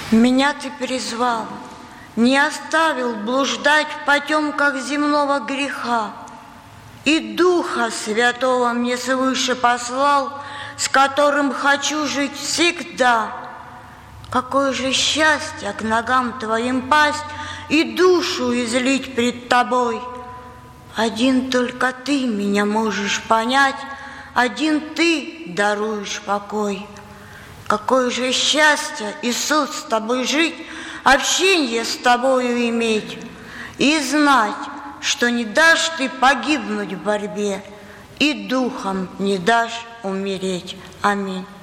Меня ты призвал, не оставил блуждать в потемках земного греха, и Духа Святого мне свыше послал, с которым хочу жить всегда. Какое же счастье к ногам Твоим пасть и душу излить пред Тобой. Один только Ты меня можешь понять, один Ты даруешь покой. Какое же счастье, Иисус, с Тобой жить, общение с Тобою иметь и знать, что не дашь Ты погибнуть в борьбе и духом не дашь умереть. Аминь.